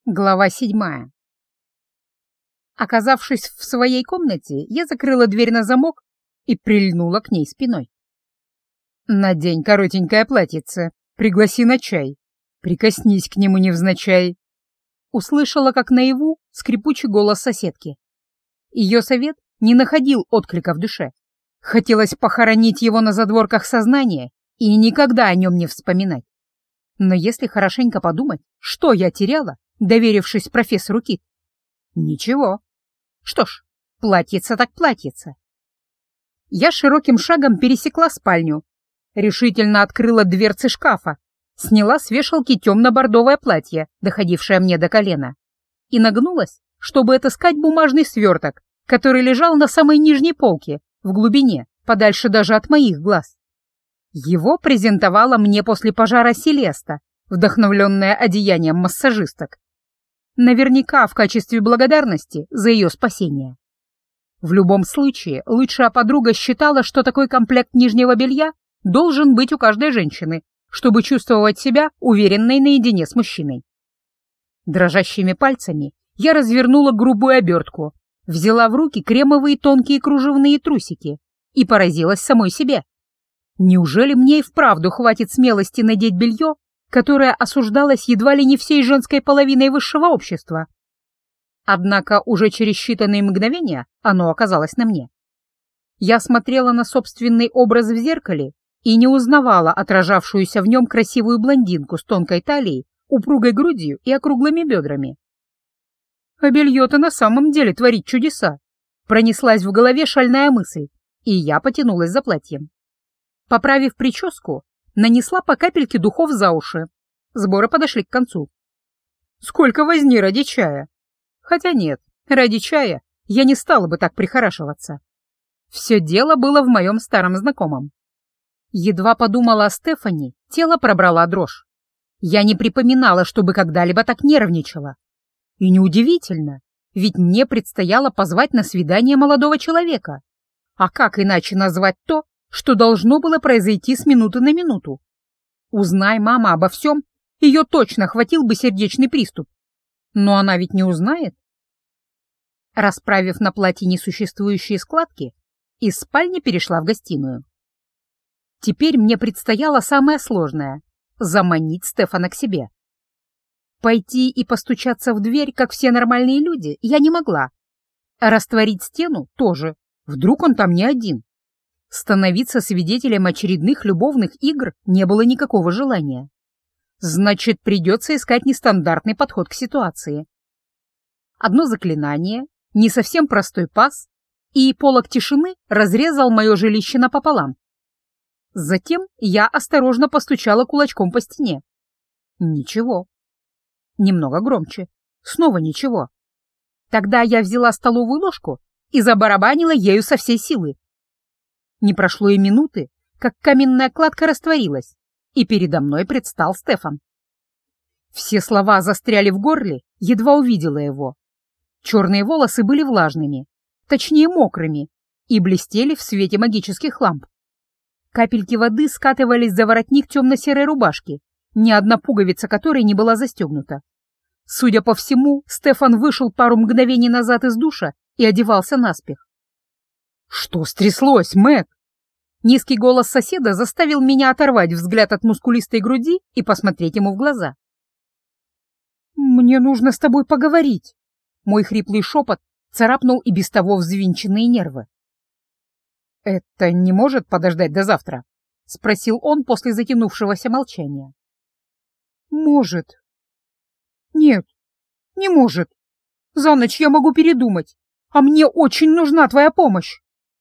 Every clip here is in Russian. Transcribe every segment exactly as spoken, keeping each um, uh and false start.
Глава седьмая. Оказавшись в своей комнате, я закрыла дверь на замок и прильнула к ней спиной. «Надень коротенькое платьице, пригласи на чай, прикоснись к нему невзначай». Услышала, как наяву, скрипучий голос соседки. Ее совет не находил отклика в душе. Хотелось похоронить его на задворках сознания и никогда о нем не вспоминать. Но если хорошенько подумать, что я теряла, доверившись профессору Кит? Ничего. Что ж, платьице так платьице. Я широким шагом пересекла спальню, решительно открыла дверцы шкафа, сняла с вешалки темно-бордовое платье, доходившее мне до колена, и нагнулась, чтобы отыскать бумажный сверток, который лежал на самой нижней полке, в глубине, подальше даже от моих глаз. Его презентовала мне после пожара Селеста, вдохновленная одеянием массажисток. Наверняка в качестве благодарности за ее спасение. В любом случае, лучшая подруга считала, что такой комплект нижнего белья должен быть у каждой женщины, чтобы чувствовать себя уверенной наедине с мужчиной. Дрожащими пальцами я развернула грубую обертку, взяла в руки кремовые тонкие кружевные трусики и поразилась самой себе. Неужели мне и вправду хватит смелости надеть белье, которое осуждалось едва ли не всей женской половиной высшего общества? Однако уже через считанные мгновения оно оказалось на мне. Я смотрела на собственный образ в зеркале и не узнавала отражавшуюся в нем красивую блондинку с тонкой талией, упругой грудью и округлыми бедрами. А белье-то на самом деле творит чудеса. Пронеслась в голове шальная мысль, и я потянулась за платьем. Поправив прическу, нанесла по капельке духов за уши. Сборы подошли к концу. Сколько возни ради чая? Хотя нет, ради чая я не стала бы так прихорашиваться. Все дело было в моем старом знакомом. Едва подумала о Стефани, тело пробрала дрожь. Я не припоминала, чтобы когда-либо так нервничала. И неудивительно, ведь мне предстояло позвать на свидание молодого человека. А как иначе назвать то, что должно было произойти с минуты на минуту? Узнай мама обо всем, ее точно хватил бы сердечный приступ. Но она ведь не узнает. Расправив на платье несуществующие складки, из спальни перешла в гостиную. Теперь мне предстояло самое сложное — заманить Стефана к себе. Пойти и постучаться в дверь, как все нормальные люди, я не могла. А растворить стену тоже, вдруг он там не один. Становиться свидетелем очередных любовных игр не было никакого желания. Значит, придется искать нестандартный подход к ситуации. Одно заклинание, не совсем простой пас, и полог тишины разрезал мое жилище напополам. Затем я осторожно постучала кулачком по стене. Ничего. Немного громче. Снова ничего. Тогда я взяла столовую ложку и забарабанила ею со всей силы. Не прошло и минуты, как каменная кладка растворилась, и передо мной предстал Стефан. Все слова застряли в горле, едва увидела его. Черные волосы были влажными, точнее мокрыми, и блестели в свете магических ламп. Капельки воды скатывались за воротник темно-серой рубашки, ни одна пуговица которой не была застегнута. Судя по всему, Стефан вышел пару мгновений назад из душа и одевался наспех. «Что стряслось, Мэг?» Низкий голос соседа заставил меня оторвать взгляд от мускулистой груди и посмотреть ему в глаза. «Мне нужно с тобой поговорить», — мой хриплый шепот царапнул и без того взвинченные нервы. «Это не может подождать до завтра?» — спросил он после затянувшегося молчания. «Может». «Нет, не может. За ночь я могу передумать, а мне очень нужна твоя помощь».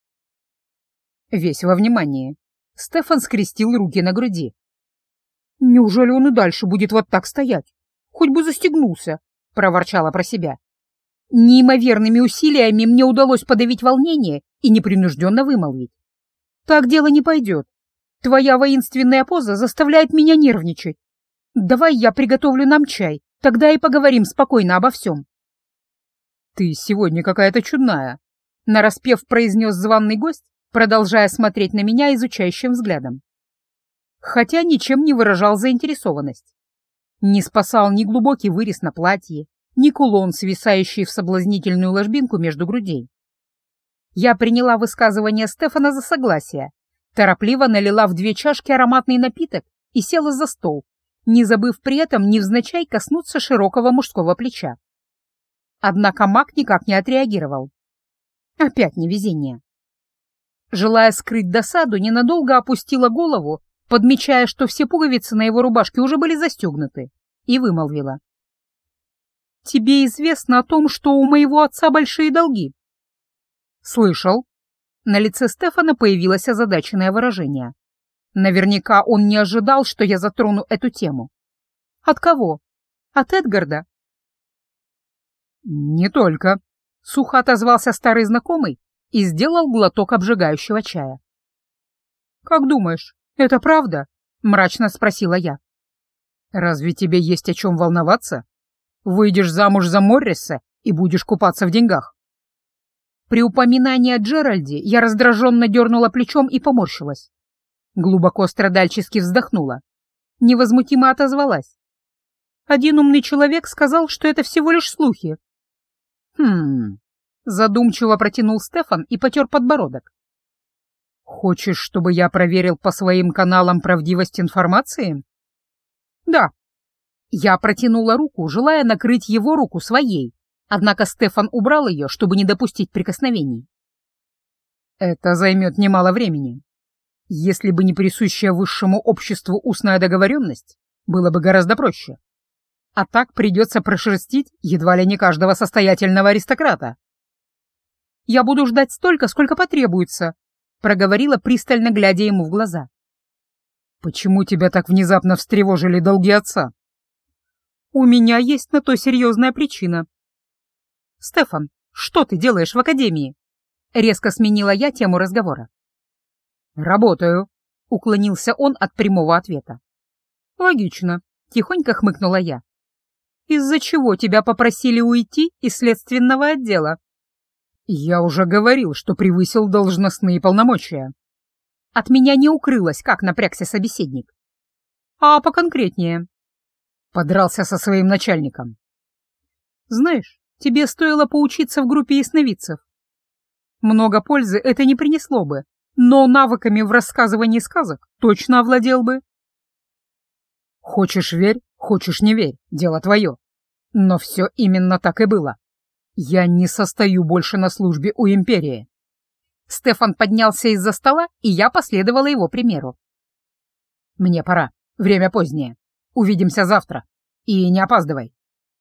Весь во внимании. Стефан скрестил руки на груди. «Неужели он и дальше будет вот так стоять? Хоть бы застегнулся», — проворчала про себя. Неимоверными усилиями мне удалось подавить волнение и непринужденно вымолвить. «Так дело не пойдет. Твоя воинственная поза заставляет меня нервничать. Давай я приготовлю нам чай, тогда и поговорим спокойно обо всем». «Ты сегодня какая-то чудная», — нараспев произнес званый гость, продолжая смотреть на меня изучающим взглядом. Хотя ничем не выражал заинтересованность. Не спасал ни глубокий вырез на платье, ни кулон, свисающий в соблазнительную ложбинку между грудей. Я приняла высказывание Стефана за согласие, торопливо налила в две чашки ароматный напиток и села за стол, не забыв при этом невзначай коснуться широкого мужского плеча. Однако маг никак не отреагировал. Опять невезение. Желая скрыть досаду, ненадолго опустила голову, подмечая, что все пуговицы на его рубашке уже были застегнуты, и вымолвила. «Тебе известно о том, что у моего отца большие долги?» «Слышал». На лице Стефана появилось озадаченное выражение. Наверняка он не ожидал, что я затрону эту тему. «От кого? От Эдгарда?» «Не только», — сухо отозвался старый знакомый и сделал глоток обжигающего чая. «Как думаешь, это правда?» — мрачно спросила я. «Разве тебе есть о чем волноваться? Выйдешь замуж за Морриса и будешь купаться в деньгах». При упоминании о Джеральде я раздраженно дернула плечом и поморщилась. Глубоко страдальчески вздохнула. Невозмутимо отозвалась. Один умный человек сказал, что это всего лишь слухи. «Хм...» — задумчиво протянул Стефан и потер подбородок. «Хочешь, чтобы я проверил по своим каналам правдивость информации?» «Да». Я протянула руку, желая накрыть его руку своей, однако Стефан убрал ее, чтобы не допустить прикосновений. «Это займет немало времени. Если бы не присущая высшему обществу устная договоренность, было бы гораздо проще. А так придется прошерстить едва ли не каждого состоятельного аристократа». «Я буду ждать столько, сколько потребуется», — проговорила, пристально глядя ему в глаза. «Почему тебя так внезапно встревожили долги отца?» «У меня есть на то серьезная причина». «Стефан, что ты делаешь в академии?» Резко сменила я тему разговора. «Работаю», — уклонился он от прямого ответа. «Логично», — тихонько хмыкнула я. «Из-за чего тебя попросили уйти из следственного отдела?» «Я уже говорил, что превысил должностные полномочия». От меня не укрылось, как напрягся собеседник. «А поконкретнее?» Подрался со своим начальником. «Знаешь, тебе стоило поучиться в группе ясновидцев. Много пользы это не принесло бы, но навыками в рассказывании сказок точно овладел бы». «Хочешь — верь, хочешь — не верь, дело твое. Но все именно так и было. Я не состою больше на службе у империи». Стефан поднялся из-за стола, и я последовала его примеру. «Мне пора, время позднее. Увидимся завтра. И не опаздывай».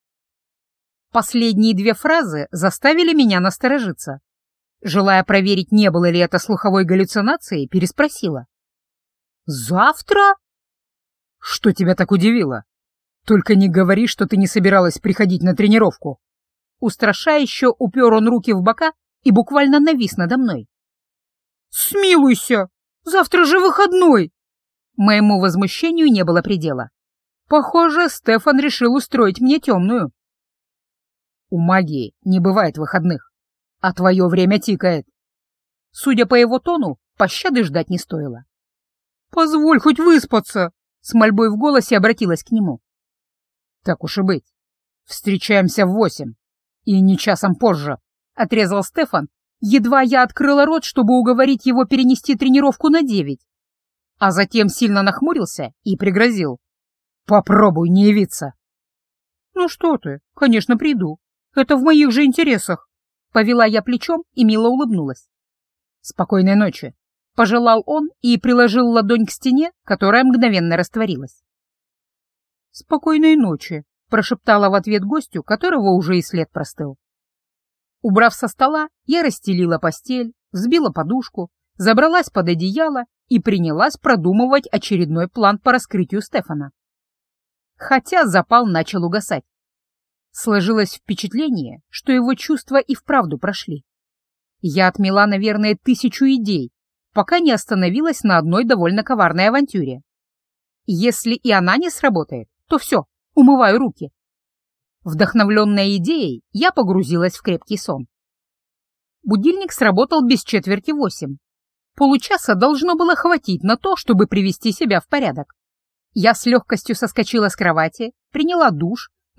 Последние две фразы заставили меня насторожиться. Желая проверить, не было ли это слуховой галлюцинацией, переспросила. «Завтра?» «Что тебя так удивило? Только не говори, что ты не собиралась приходить на тренировку». Устрашающе упер он руки в бока и буквально навис надо мной. «Смилуйся! Завтра же выходной!» Моему возмущению не было предела. Похоже, Стефан решил устроить мне темную. «У магии не бывает выходных, а твое время тикает». Судя по его тону, пощады ждать не стоило. «Позволь хоть выспаться!» — с мольбой в голосе обратилась к нему. «Так уж и быть. Встречаемся в восемь. И не часом позже», — отрезал Стефан. Едва я открыла рот, чтобы уговорить его перенести тренировку на девять. А затем сильно нахмурился и пригрозил. «Попробуй не явиться». «Ну что ты, конечно, приду. Это в моих же интересах». Повела я плечом и мило улыбнулась. «Спокойной ночи», — пожелал он и приложил ладонь к стене, которая мгновенно растворилась. «Спокойной ночи», — прошептала в ответ гостю, которого уже и след простыл. Убрав со стола, я расстелила постель, взбила подушку, забралась под одеяло и принялась продумывать очередной план по раскрытию Стефана. Хотя запал начал угасать. Сложилось впечатление, что его чувства и вправду прошли. Я отмела, наверное, тысячу идей, пока не остановилась на одной довольно коварной авантюре. Если и она не сработает, то все, умываю руки. Вдохновленная идеей, я погрузилась в крепкий сон. Будильник сработал без четверти восемь. Получаса должно было хватить на то, чтобы привести себя в порядок. Я с легкостью соскочила с кровати, приняла душ,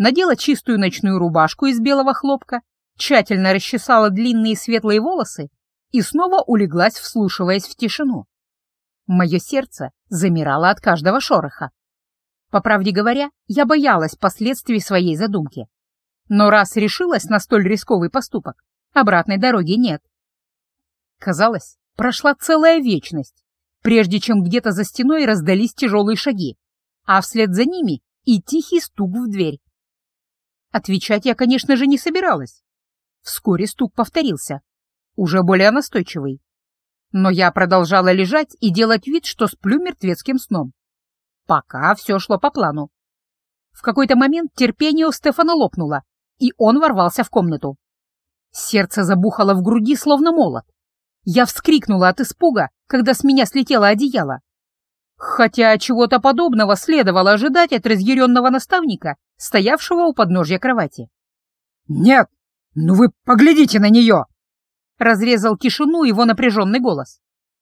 надела чистую ночную рубашку из белого хлопка, тщательно расчесала длинные светлые волосы и снова улеглась, вслушиваясь в тишину. Мое сердце замирало от каждого шороха. По правде говоря, я боялась последствий своей задумки. Но раз решилась на столь рисковый поступок, обратной дороги нет. Казалось, прошла целая вечность, прежде чем где-то за стеной раздались тяжелые шаги, а вслед за ними и тихий стук в дверь. Отвечать я, конечно же, не собиралась. Вскоре стук повторился, уже более настойчивый. Но я продолжала лежать и делать вид, что сплю мертвецким сном. Пока все шло по плану. В какой-то момент терпение у Стефана лопнуло, и он ворвался в комнату. Сердце забухало в груди, словно молот. Я вскрикнула от испуга, когда с меня слетело одеяло. Хотя чего-то подобного следовало ожидать от разъяренного наставника, стоявшего у подножья кровати. «Нет, ну вы поглядите на нее!» — разрезал тишину его напряженный голос.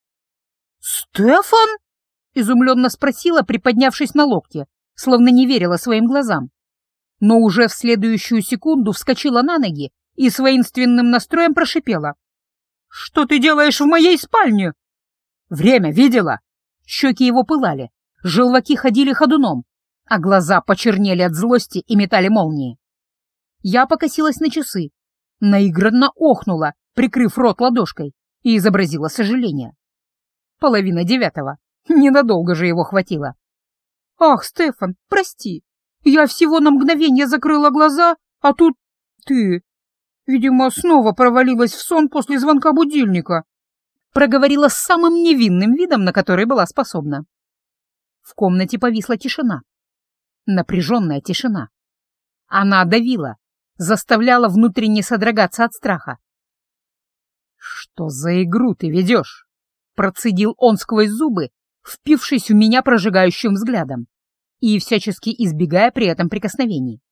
«Стефан?» — изумленно спросила, приподнявшись на локте, словно не верила своим глазам. Но уже в следующую секунду вскочила на ноги и с воинственным настроем прошипела. «Что ты делаешь в моей спальне?» «Время видела?» Щеки его пылали, желваки ходили ходуном, а глаза почернели от злости и метали молнии. Я покосилась на часы, наигранно охнула, прикрыв рот ладошкой, и изобразила сожаление. Половина девятого. Ненадолго же его хватило. «Ах, Стефан, прости, я всего на мгновение закрыла глаза, а тут ты, видимо, снова провалилась в сон после звонка будильника», проговорила с самым невинным видом, на который была способна. В комнате повисла тишина. Напряженная тишина. Она давила, заставляла внутренне содрогаться от страха. «Что за игру ты ведешь?» — процедил он сквозь зубы, впившись в меня прожигающим взглядом и всячески избегая при этом прикосновений.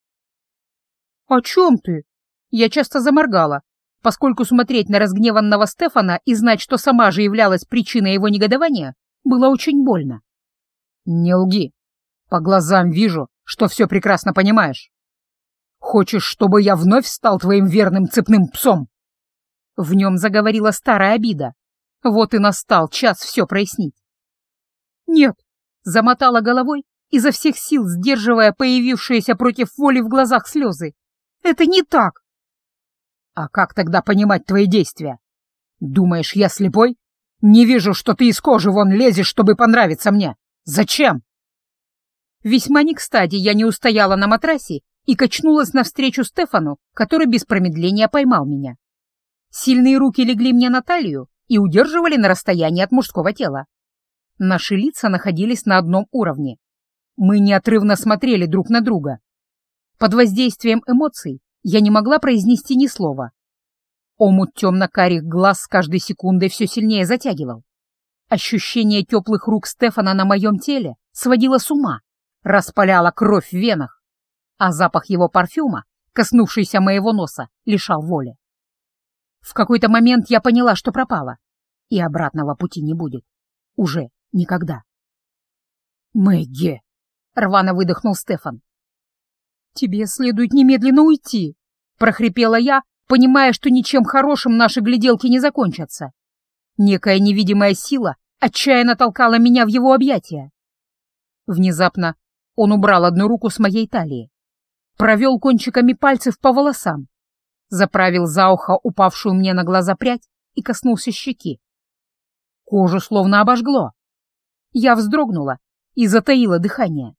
«О чем ты?» Я часто заморгала, поскольку смотреть на разгневанного Стефана и знать, что сама же являлась причиной его негодования, было очень больно. «Не лги. По глазам вижу, что все прекрасно понимаешь. Хочешь, чтобы я вновь стал твоим верным цепным псом?» В нем заговорила старая обида. Вот и настал час все прояснить. «Нет», — замотала головой, изо всех сил сдерживая появившиеся против воли в глазах слезы. «Это не так». «А как тогда понимать твои действия? Думаешь, я слепой? Не вижу, что ты из кожи вон лезешь, чтобы понравиться мне. Зачем?» Весьма не кстати я не устояла на матрасе и качнулась навстречу Стефану, который без промедления поймал меня. Сильные руки легли мне на талию и удерживали на расстоянии от мужского тела. Наши лица находились на одном уровне. Мы неотрывно смотрели друг на друга. Под воздействием эмоций я не могла произнести ни слова. Омут темно-карих глаз с каждой секундой все сильнее затягивал. Ощущение теплых рук Стефана на моем теле сводило с ума, распаляло кровь в венах, а запах его парфюма, коснувшийся моего носа, лишал воли. В какой-то момент я поняла, что пропала, и обратного пути не будет. Уже никогда. «Мэгги!» — рвано выдохнул Стефан. «Тебе следует немедленно уйти», — прохрипела я, понимая, что ничем хорошим наши гляделки не закончатся. Некая невидимая сила отчаянно толкала меня в его объятия. Внезапно он убрал одну руку с моей талии, провел кончиками пальцев по волосам, заправил за ухо упавшую мне на глаза прядь и коснулся щеки. Кожу словно обожгло. Я вздрогнула и затаила дыхание.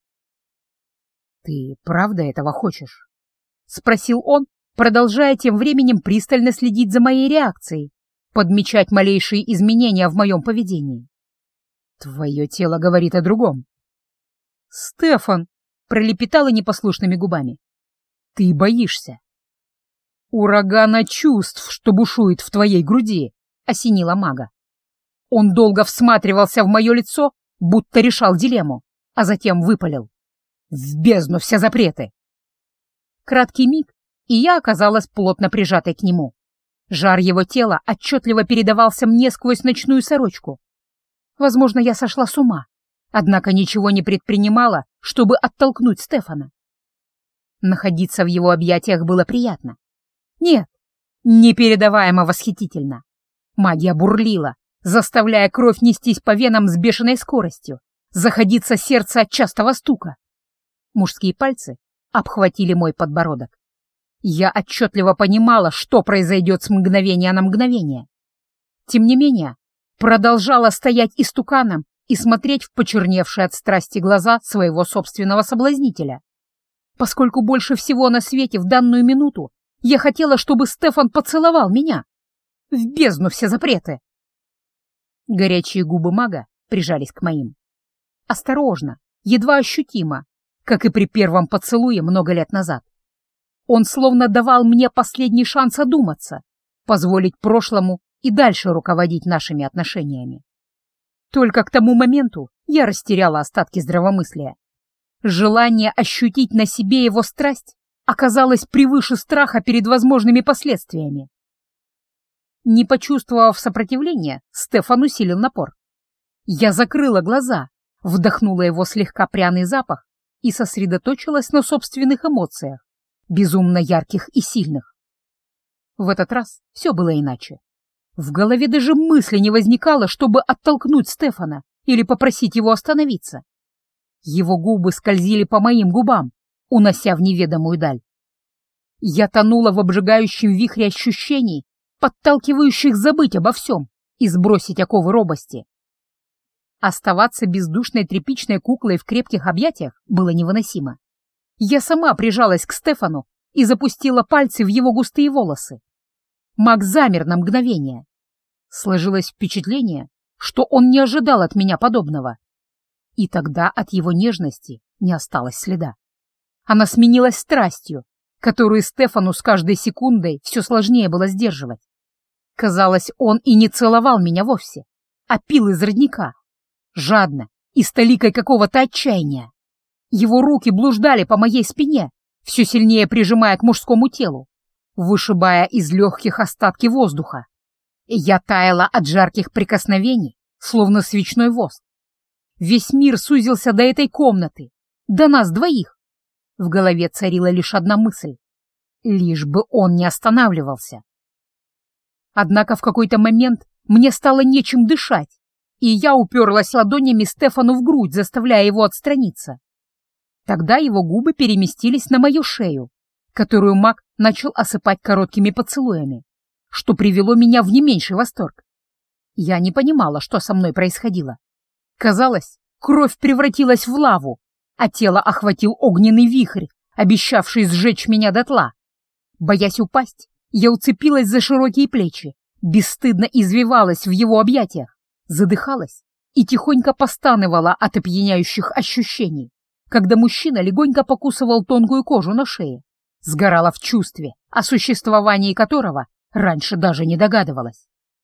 «Ты правда этого хочешь?» — спросил он, продолжая тем временем пристально следить за моей реакцией, подмечать малейшие изменения в моем поведении. «Твое тело говорит о другом». «Стефан!» — пролепетала непослушными губами. «Ты боишься». «Урагана чувств, что бушует в твоей груди», — осенила мага. Он долго всматривался в мое лицо, будто решал дилемму, а затем выпалил. «В бездну все запреты!» Краткий миг, и я оказалась плотно прижатой к нему. Жар его тела отчетливо передавался мне сквозь ночную сорочку. Возможно, я сошла с ума, однако ничего не предпринимала, чтобы оттолкнуть Стефана. Находиться в его объятиях было приятно. Нет, непередаваемо восхитительно. Магия бурлила, заставляя кровь нестись по венам с бешеной скоростью, заходиться сердце от частого стука. Мужские пальцы обхватили мой подбородок. Я отчетливо понимала, что произойдет с мгновения на мгновение. Тем не менее, продолжала стоять истуканом и смотреть в почерневшие от страсти глаза своего собственного соблазнителя. Поскольку больше всего на свете в данную минуту я хотела, чтобы Стефан поцеловал меня. В бездну все запреты. Горячие губы мага прижались к моим. Осторожно, едва ощутимо, как и при первом поцелуе много лет назад. Он словно давал мне последний шанс одуматься, позволить прошлому и дальше руководить нашими отношениями. Только к тому моменту я растеряла остатки здравомыслия. Желание ощутить на себе его страсть оказалось превыше страха перед возможными последствиями. Не почувствовав сопротивления, Стефан усилил напор. Я закрыла глаза, вдохнула его слегка пряный запах и сосредоточилась на собственных эмоциях, безумно ярких и сильных. В этот раз все было иначе. В голове даже мысли не возникало, чтобы оттолкнуть Стефана или попросить его остановиться. Его губы скользили по моим губам, унося в неведомую даль. Я тонула в обжигающем вихре ощущений, подталкивающих забыть обо всем и сбросить оковы робости. Оставаться бездушной тряпичной куклой в крепких объятиях было невыносимо. Я сама прижалась к Стефану и запустила пальцы в его густые волосы. Маг замер на мгновение. Сложилось впечатление, что он не ожидал от меня подобного. И тогда от его нежности не осталось следа. Она сменилась страстью, которую Стефану с каждой секундой все сложнее было сдерживать. Казалось, он и не целовал меня вовсе, а пил из родника, жадно и с толикой какого-то отчаяния. Его руки блуждали по моей спине, все сильнее прижимая к мужскому телу, вышибая из легких остатки воздуха. Я таяла от жарких прикосновений, словно свечной воск. Весь мир сузился до этой комнаты, до нас двоих. В голове царила лишь одна мысль — лишь бы он не останавливался. Однако в какой-то момент мне стало нечем дышать, и я уперлась ладонями Стефану в грудь, заставляя его отстраниться. Тогда его губы переместились на мою шею, которую маг начал осыпать короткими поцелуями, что привело меня в не меньший восторг. Я не понимала, что со мной происходило. Казалось, кровь превратилась в лаву, а тело охватил огненный вихрь, обещавший сжечь меня дотла. Боясь упасть, я уцепилась за широкие плечи, бесстыдно извивалась в его объятиях, задыхалась и тихонько постанывала от опьяняющих ощущений, когда мужчина легонько покусывал тонкую кожу на шее, сгорала в чувстве, о существовании которого раньше даже не догадывалась.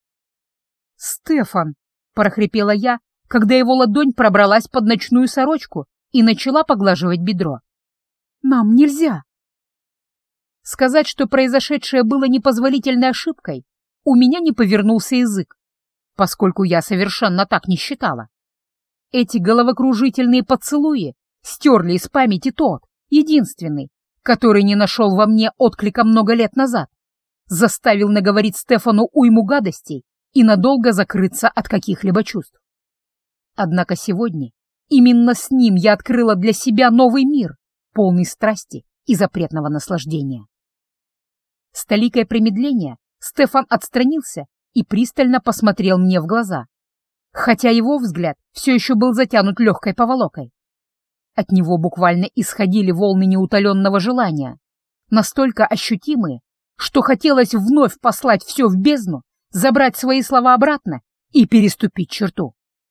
«Стефан!» — прохрипела я, когда его ладонь пробралась под ночную сорочку и начала поглаживать бедро. «Нам нельзя!» Сказать, что произошедшее было непозволительной ошибкой, у меня не повернулся язык, поскольку я совершенно так не считала. Эти головокружительные поцелуи стерли из памяти тот, единственный, который не нашел во мне отклика много лет назад, заставил наговорить Стефану уйму гадостей и надолго закрыться от каких-либо чувств. Однако сегодня именно с ним я открыла для себя новый мир, полный страсти и запретного наслаждения. С толикой промедления Стефан отстранился и пристально посмотрел мне в глаза, хотя его взгляд все еще был затянут легкой поволокой. От него буквально исходили волны неутоленного желания, настолько ощутимые, что хотелось вновь послать все в бездну, забрать свои слова обратно и переступить черту.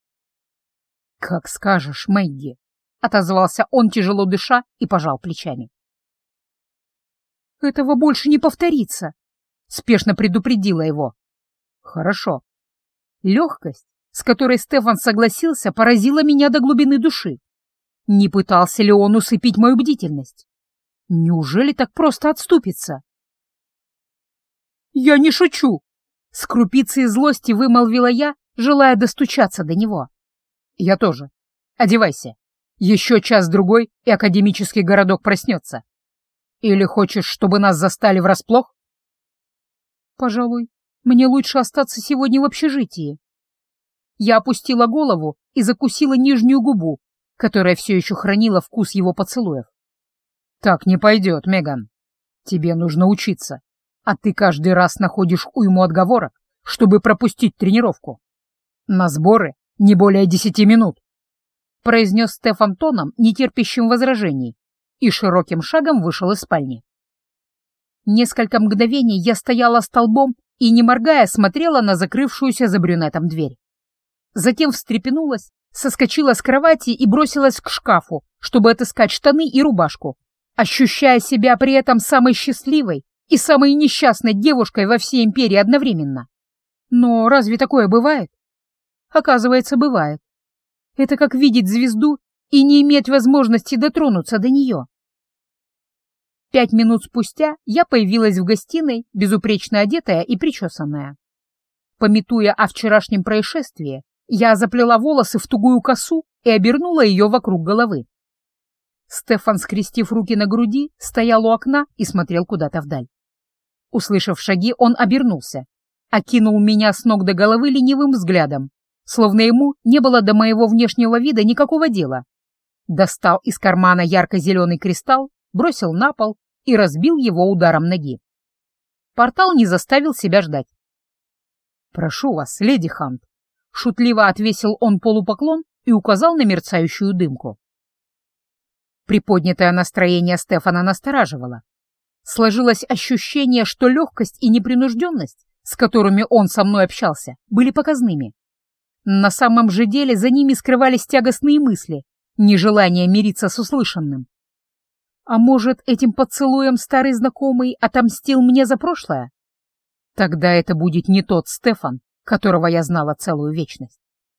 «Как скажешь, Мэгги», — отозвался он, тяжело дыша, и пожал плечами. «Этого больше не повторится», — спешно предупредила его. «Хорошо». Легкость, с которой Стефан согласился, поразила меня до глубины души. Не пытался ли он усыпить мою бдительность? Неужели так просто отступится? «Я не шучу!» — с крупицей злости вымолвила я, желая достучаться до него. «Я тоже. Одевайся. Еще час-другой, и академический городок проснется». Или хочешь, чтобы нас застали врасплох? Пожалуй, мне лучше остаться сегодня в общежитии. Я опустила голову и закусила нижнюю губу, которая все еще хранила вкус его поцелуев. Так не пойдет, Меган. Тебе нужно учиться, а ты каждый раз находишь уйму отговорок, чтобы пропустить тренировку. На сборы не более десяти минут, произнес Стефан тоном, нетерпящим возражений, и широким шагом вышел из спальни. Несколько мгновений я стояла столбом и, не моргая, смотрела на закрывшуюся за брюнетом дверь. Затем встрепенулась, соскочила с кровати и бросилась к шкафу, чтобы отыскать штаны и рубашку, ощущая себя при этом самой счастливой и самой несчастной девушкой во всей империи одновременно. Но разве такое бывает? Оказывается, бывает. Это как видеть звезду и не иметь возможности дотронуться до нее. Пять минут спустя я появилась в гостиной, безупречно одетая и причесанная. Памятуя о вчерашнем происшествии, я заплела волосы в тугую косу и обернула ее вокруг головы. Стефан, скрестив руки на груди, стоял у окна и смотрел куда-то вдаль. Услышав шаги, он обернулся, окинул меня с ног до головы ленивым взглядом, словно ему не было до моего внешнего вида никакого дела. Достал из кармана ярко-зеленый кристалл, бросил на пол и разбил его ударом ноги. Портал не заставил себя ждать. «Прошу вас, леди Хант», — шутливо отвесил он полупоклон и указал на мерцающую дымку. Приподнятое настроение Стефана настораживало. Сложилось ощущение, что легкость и непринужденность, с которыми он со мной общался, были показными. На самом же деле за ними скрывались тягостные мысли, нежелание мириться с услышанным. А может, этим поцелуем старый знакомый отомстил мне за прошлое? Тогда это будет не тот Стефан, которого я знала целую вечность.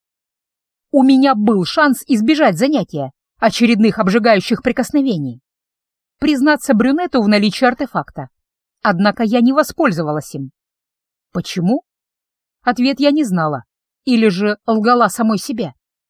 У меня был шанс избежать занятия, очередных обжигающих прикосновений. Признаться брюнету в наличии артефакта. Однако я не воспользовалась им. Почему? Ответ я не знала. Или же лгала самой себе.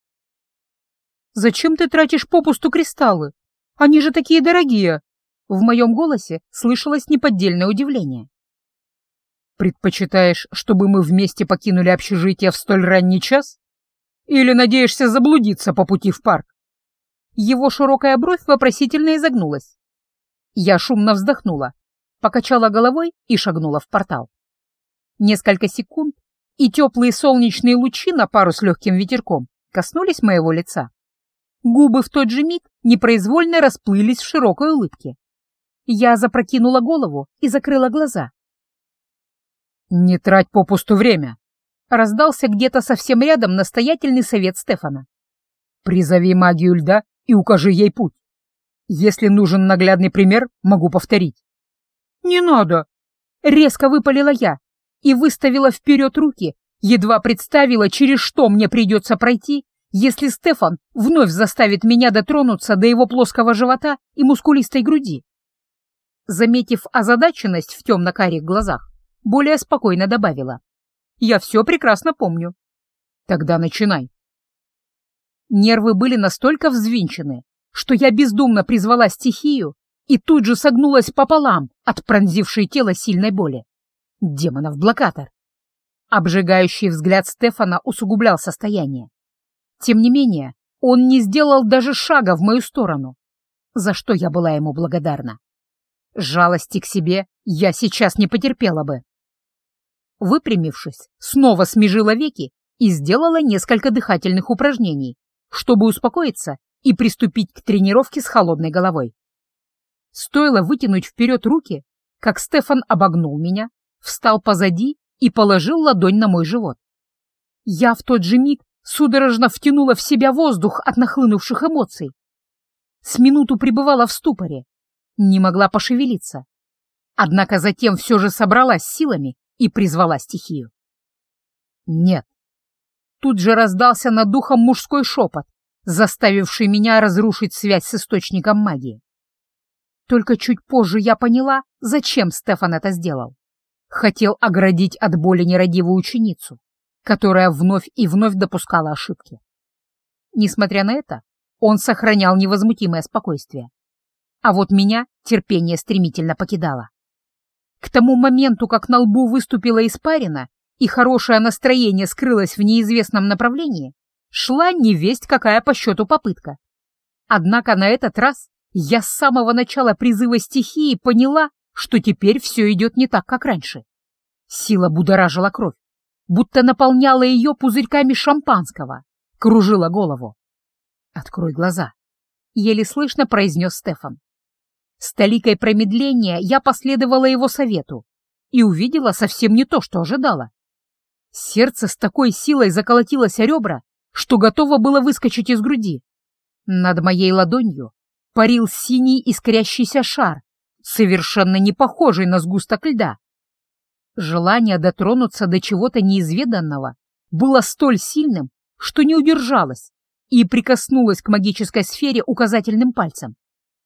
«Зачем ты тратишь попусту кристаллы? Они же такие дорогие!» В моем голосе слышалось неподдельное удивление. «Предпочитаешь, чтобы мы вместе покинули общежитие в столь ранний час? Или надеешься заблудиться по пути в парк?» Его широкая бровь вопросительно изогнулась. Я шумно вздохнула, покачала головой и шагнула в портал. Несколько секунд, и теплые солнечные лучи на пару с легким ветерком коснулись моего лица. Губы в тот же миг непроизвольно расплылись в широкой улыбке. Я запрокинула голову и закрыла глаза. «Не трать попусту время!» — раздался где-то совсем рядом настоятельный совет Стефана. «Призови магию льда и укажи ей путь. Если нужен наглядный пример, могу повторить». «Не надо!» — резко выпалила я и выставила вперед руки, едва представила, через что мне придется пройти, если Стефан вновь заставит меня дотронуться до его плоского живота и мускулистой груди. Заметив озадаченность в темно-карих глазах, более спокойно добавила: «Я все прекрасно помню». «Тогда начинай». Нервы были настолько взвинчены, что я бездумно призвала стихию и тут же согнулась пополам от пронзившей тело сильной боли. Демонов блокатор. Обжигающий взгляд Стефана усугублял состояние. Тем не менее, он не сделал даже шага в мою сторону, за что я была ему благодарна. Жалости к себе я сейчас не потерпела бы. Выпрямившись, снова смежила веки и сделала несколько дыхательных упражнений, чтобы успокоиться и приступить к тренировке с холодной головой. Стоило вытянуть вперед руки, как Стефан обогнул меня, встал позади и положил ладонь на мой живот. Я в тот же миг судорожно втянула в себя воздух от нахлынувших эмоций. С минуту пребывала в ступоре, не могла пошевелиться. Однако затем все же собралась силами и призвала стихию. «Нет». Тут же раздался над духом мужской шепот, заставивший меня разрушить связь с источником магии. Только чуть позже я поняла, зачем Стефан это сделал. Хотел оградить от боли нерадивую ученицу, которая вновь и вновь допускала ошибки. Несмотря на это, он сохранял невозмутимое спокойствие. А вот меня терпение стремительно покидало. К тому моменту, как на лбу выступила испарина и хорошее настроение скрылось в неизвестном направлении, шла невесть какая по счету попытка. Однако на этот раз я с самого начала призыва стихии поняла, что теперь все идет не так, как раньше. Сила будоражила кровь, будто наполняла ее пузырьками шампанского, кружила голову. «Открой глаза», — еле слышно произнес Стефан. С толикой промедления я последовала его совету и увидела совсем не то, что ожидала. Сердце с такой силой заколотилось о ребра, что готово было выскочить из груди. Над моей ладонью парил синий искрящийся шар, совершенно не похожий на сгусток льда. Желание дотронуться до чего-то неизведанного было столь сильным, что не удержалась и прикоснулась к магической сфере указательным пальцем.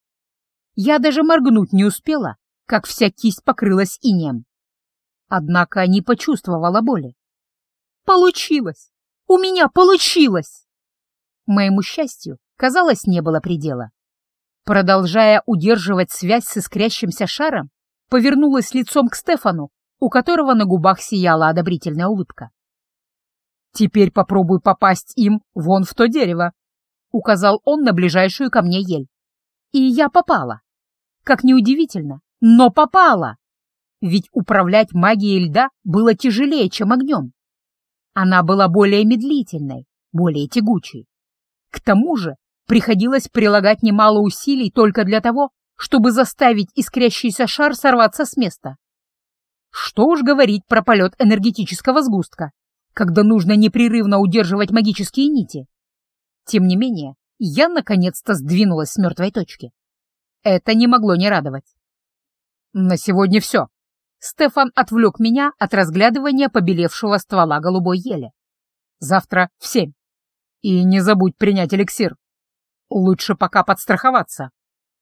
Я даже моргнуть не успела, как вся кисть покрылась инеем. Однако не почувствовала боли. Получилось! У меня получилось! Моему счастью, казалось, не было предела. Продолжая удерживать связь с искрящимся шаром, повернулась лицом к Стефану, у которого на губах сияла одобрительная улыбка. «Теперь попробуй попасть им вон в то дерево», — указал он на ближайшую ко мне ель. И я попала. Как неудивительно, но попала. Ведь управлять магией льда было тяжелее, чем огнем. Она была более медлительной, более тягучей. К тому же приходилось прилагать немало усилий только для того, чтобы заставить искрящийся шар сорваться с места. Что уж говорить про полет энергетического сгустка, когда нужно непрерывно удерживать магические нити. Тем не менее, я наконец-то сдвинулась с мертвой точки. Это не могло не радовать. На сегодня все. Стефан отвлек меня от разглядывания побелевшего ствола голубой ели. Завтра в семь. И не забудь принять эликсир. Лучше пока подстраховаться.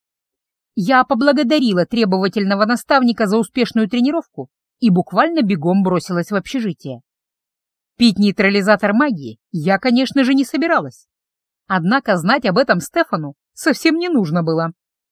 Я поблагодарила требовательного наставника за успешную тренировку и буквально бегом бросилась в общежитие. Пить нейтрализатор магии я, конечно же, не собиралась. Однако знать об этом Стефану совсем не нужно было.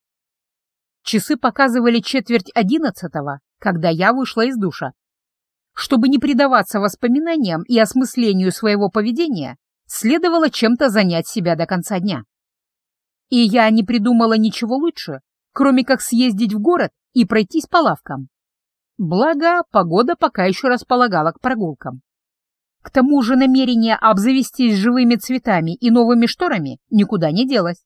Часы показывали четверть одиннадцатого, когда я вышла из душа. Чтобы не предаваться воспоминаниям и осмыслению своего поведения, следовало чем-то занять себя до конца дня. И я не придумала ничего лучше, кроме как съездить в город и пройтись по лавкам. Благо, погода пока еще располагала к прогулкам. К тому же намерение обзавестись живыми цветами и новыми шторами никуда не делось.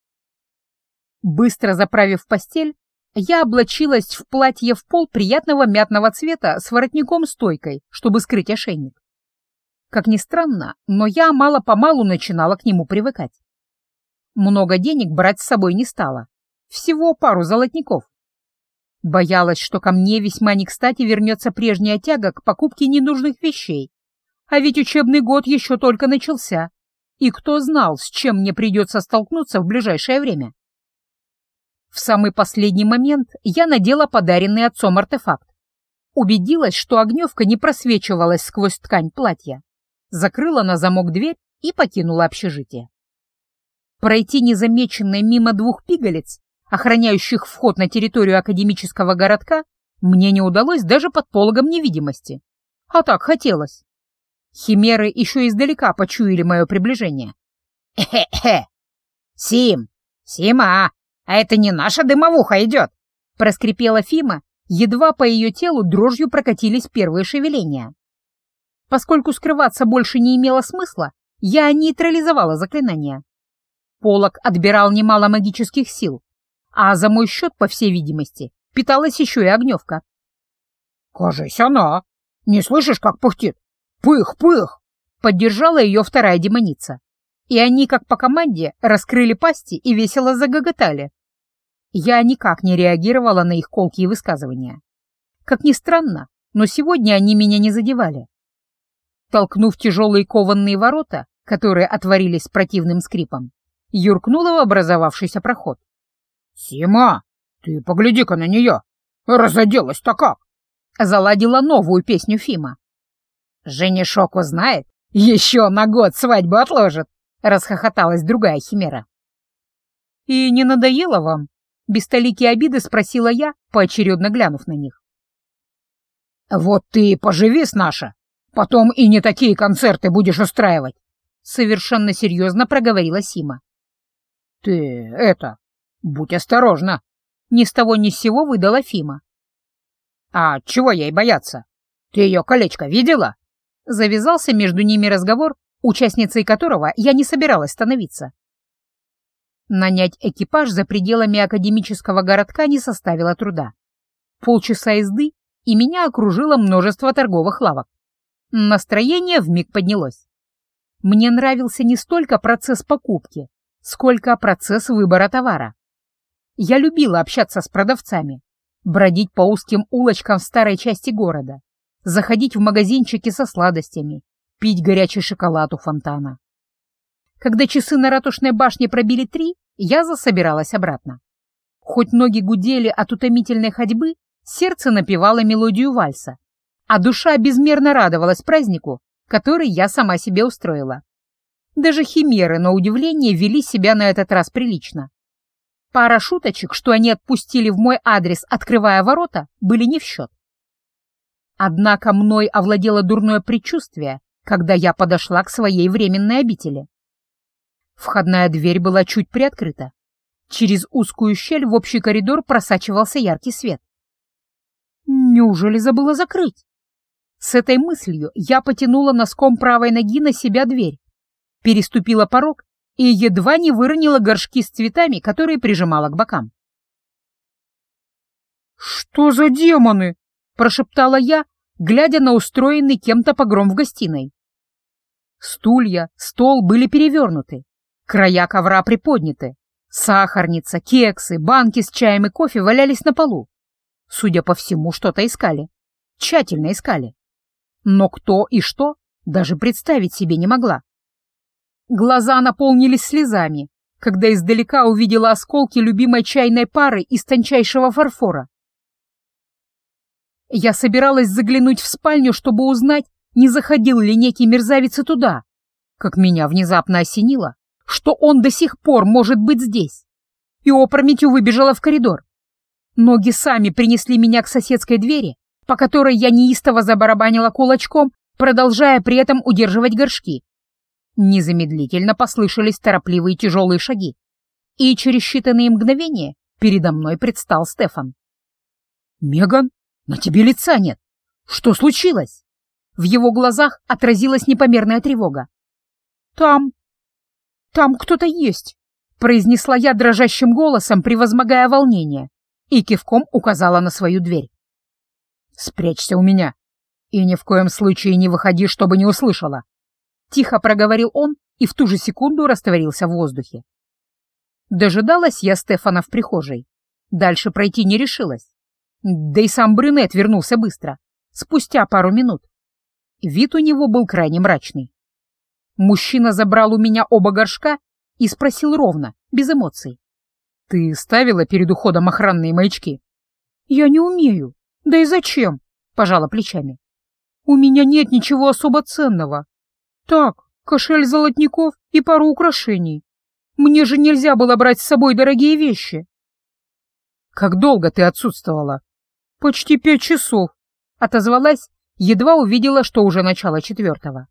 Быстро заправив постель, я облачилась в платье в пол приятного мятного цвета с воротником-стойкой, чтобы скрыть ошейник. Как ни странно, но я мало-помалу начинала к нему привыкать. Много денег брать с собой не стала, всего пару золотников. Боялась, что ко мне весьма не кстати вернется прежняя тяга к покупке ненужных вещей. А ведь учебный год еще только начался, и кто знал, с чем мне придется столкнуться в ближайшее время. В самый последний момент я надела подаренный отцом артефакт. Убедилась, что огневка не просвечивалась сквозь ткань платья, закрыла на замок дверь и покинула общежитие. Пройти незамеченной мимо двух пигалиц, охраняющих вход на территорию академического городка, мне не удалось даже под пологом невидимости. А так хотелось. Химеры еще издалека почуяли мое приближение. «Эхе-хе! Сим! Сима! А это не наша дымовуха идет!» — проскрипела Фима, едва по ее телу дрожью прокатились первые шевеления. Поскольку скрываться больше не имело смысла, я нейтрализовала заклинание. Полог отбирал немало магических сил, а за мой счет, по всей видимости, питалась еще и огневка. «Кажись, она! Не слышишь, как пыхтит? Пых, пых!» — поддержала ее вторая демоница. И они, как по команде, раскрыли пасти и весело загоготали. Я никак не реагировала на их колкие высказывания. Как ни странно, но сегодня они меня не задевали. Толкнув тяжелые кованные ворота, которые отворились с противным скрипом, юркнула в образовавшийся проход. «Сима, ты погляди-ка на нее! Разоделась-то как!» — заладила новую песню Фима. «Женишок узнает, еще на год свадьбу отложит!» — расхохоталась другая химера. «И не надоело вам?» — Без толики обиды спросила я, поочередно глянув на них. «Вот ты поживи с наша, потом и не такие концерты будешь устраивать», совершенно серьезно проговорила Сима. «Ты это, будь осторожна», ни с того ни с сего выдала Фима. «А чего ей бояться? Ты ее колечко видела?» Завязался между ними разговор, участницей которого я не собиралась становиться. Нанять экипаж за пределами академического городка не составило труда. Полчаса езды, и меня окружило множество торговых лавок. Настроение вмиг поднялось. Мне нравился не столько процесс покупки, сколько процесс выбора товара. Я любила общаться с продавцами, бродить по узким улочкам в старой части города, заходить в магазинчики со сладостями, пить горячий шоколад у фонтана. Когда часы на Ратушной башне пробили три, я засобиралась обратно. Хоть ноги гудели от утомительной ходьбы, сердце напевало мелодию вальса, а душа безмерно радовалась празднику, который я сама себе устроила. Даже химеры, на удивление, вели себя на этот раз прилично. Пара шуточек, что они отпустили в мой адрес, открывая ворота, были не в счет. Однако мной овладело дурное предчувствие, когда я подошла к своей временной обители. Входная дверь была чуть приоткрыта. Через узкую щель в общий коридор просачивался яркий свет. Неужели забыла закрыть? С этой мыслью я потянула носком правой ноги на себя дверь, переступила порог и едва не выронила горшки с цветами, которые прижимала к бокам. «Что за демоны?» — прошептала я, глядя на устроенный кем-то погром в гостиной. Стулья, стол были перевернуты, края ковра приподняты, сахарница, кексы, банки с чаем и кофе валялись на полу. Судя по всему, что-то искали, тщательно искали. Но кто и что, даже представить себе не могла. Глаза наполнились слезами, когда издалека увидела осколки любимой чайной пары из тончайшего фарфора. Я собиралась заглянуть в спальню, чтобы узнать, не заходил ли некий мерзавец и туда, как меня внезапно осенило, что он до сих пор может быть здесь, и опрометью выбежала в коридор. Ноги сами принесли меня к соседской двери, по которой я неистово забарабанила кулачком, продолжая при этом удерживать горшки. Незамедлительно послышались торопливые тяжелые шаги, и через считанные мгновения передо мной предстал Стефан. «Меган, на тебе лица нет. Что случилось?» В его глазах отразилась непомерная тревога. «Там... там кто-то есть», — произнесла я дрожащим голосом, превозмогая волнение, и кивком указала на свою дверь. «Спрячься у меня и ни в коем случае не выходи, чтобы не услышала», — тихо проговорил он и в ту же секунду растворился в воздухе. Дожидалась я Стефана в прихожей. Дальше пройти не решилась. Да и сам брюнет вернулся быстро, спустя пару минут. Вид у него был крайне мрачный. Мужчина забрал у меня оба горшка и спросил ровно, без эмоций. «Ты ставила перед уходом охранные маячки?» «Я не умею. Да и зачем?» — пожала плечами. «У меня нет ничего особо ценного. Так, кошель золотников и пару украшений. Мне же нельзя было брать с собой дорогие вещи». «Как долго ты отсутствовала?» «Почти пять часов», — отозвалась, едва увидела, что уже начало четвертого.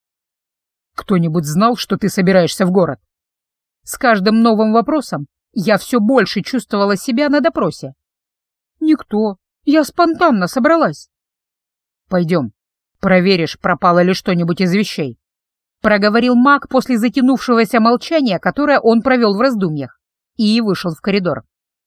«Кто-нибудь знал, что ты собираешься в город?» С каждым новым вопросом я все больше чувствовала себя на допросе. «Никто. Я спонтанно собралась». «Пойдем, проверишь, пропало ли что-нибудь из вещей», — проговорил маг после затянувшегося молчания, которое он провел в раздумьях, и вышел в коридор.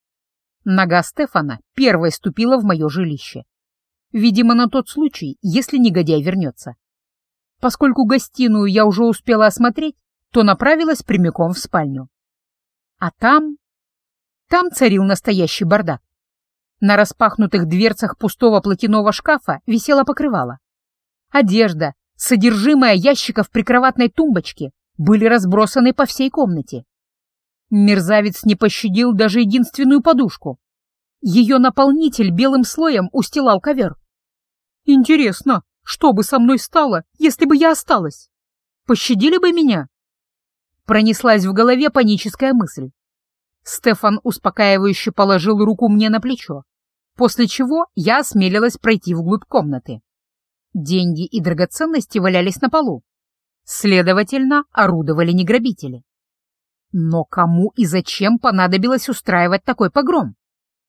Нога Стефана первой ступила в мое жилище. Видимо, на тот случай, если негодяй вернется. Поскольку гостиную я уже успела осмотреть, то направилась прямиком в спальню. А там... Там царил настоящий бардак. На распахнутых дверцах пустого платяного шкафа висело покрывало. Одежда, содержимое ящиков прикроватной тумбочки были разбросаны по всей комнате. Мерзавец не пощадил даже единственную подушку. Ее наполнитель белым слоем устилал ковер. Интересно, что бы со мной стало, если бы я осталась? Пощадили бы меня? Пронеслась в голове паническая мысль. Стефан успокаивающе положил руку мне на плечо, после чего я осмелилась пройти вглубь комнаты. Деньги и драгоценности валялись на полу. Следовательно, орудовали не грабители. Но кому и зачем понадобилось устраивать такой погром?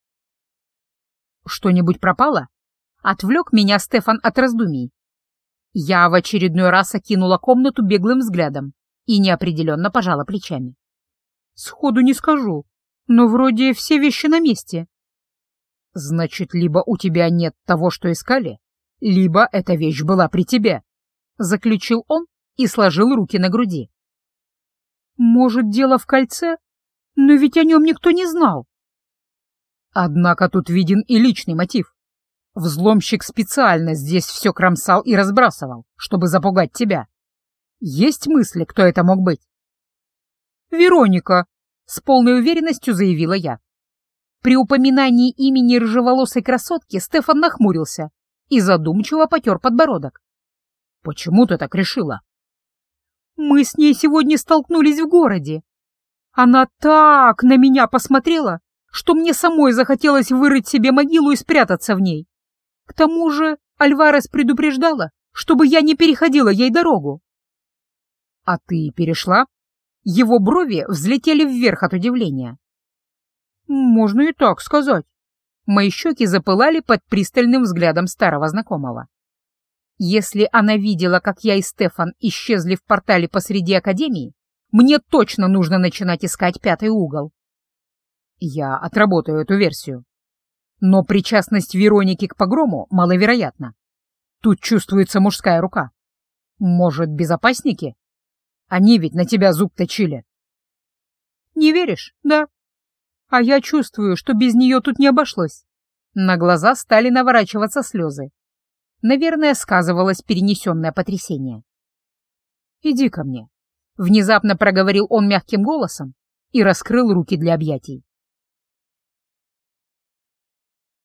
«Что-нибудь пропало?» — отвлек меня Стефан от раздумий. Я в очередной раз окинула комнату беглым взглядом и неопределенно пожала плечами. «Сходу не скажу, но вроде все вещи на месте». «Значит, либо у тебя нет того, что искали, либо эта вещь была при тебе», — заключил он и сложил руки на груди. «Может, дело в кольце? Но ведь о нем никто не знал». Однако тут виден и личный мотив. Взломщик специально здесь все кромсал и разбрасывал, чтобы запугать тебя. Есть мысли, кто это мог быть? «Вероника», — с полной уверенностью заявила я. При упоминании имени рыжеволосой красотки Стефан нахмурился и задумчиво потер подбородок. «Почему ты так решила?» «Мы с ней сегодня столкнулись в городе. Она так на меня посмотрела, что мне самой захотелось вырыть себе могилу и спрятаться в ней. К тому же Альварес предупреждала, чтобы я не переходила ей дорогу». «А ты перешла?» Его брови взлетели вверх от удивления. «Можно и так сказать». Мои щеки запылали под пристальным взглядом старого знакомого. Если она видела, как я и Стефан исчезли в портале посреди академии, мне точно нужно начинать искать пятый угол. Я отработаю эту версию. Но причастность Вероники к погрому маловероятна. Тут чувствуется мужская рука. Может, безопасники? Они ведь на тебя зуб точили. Не веришь, да? А я чувствую, что без нее тут не обошлось. На глаза стали наворачиваться слезы. Наверное, сказывалось перенесенное потрясение. «Иди ко мне», — внезапно проговорил он мягким голосом и раскрыл руки для объятий.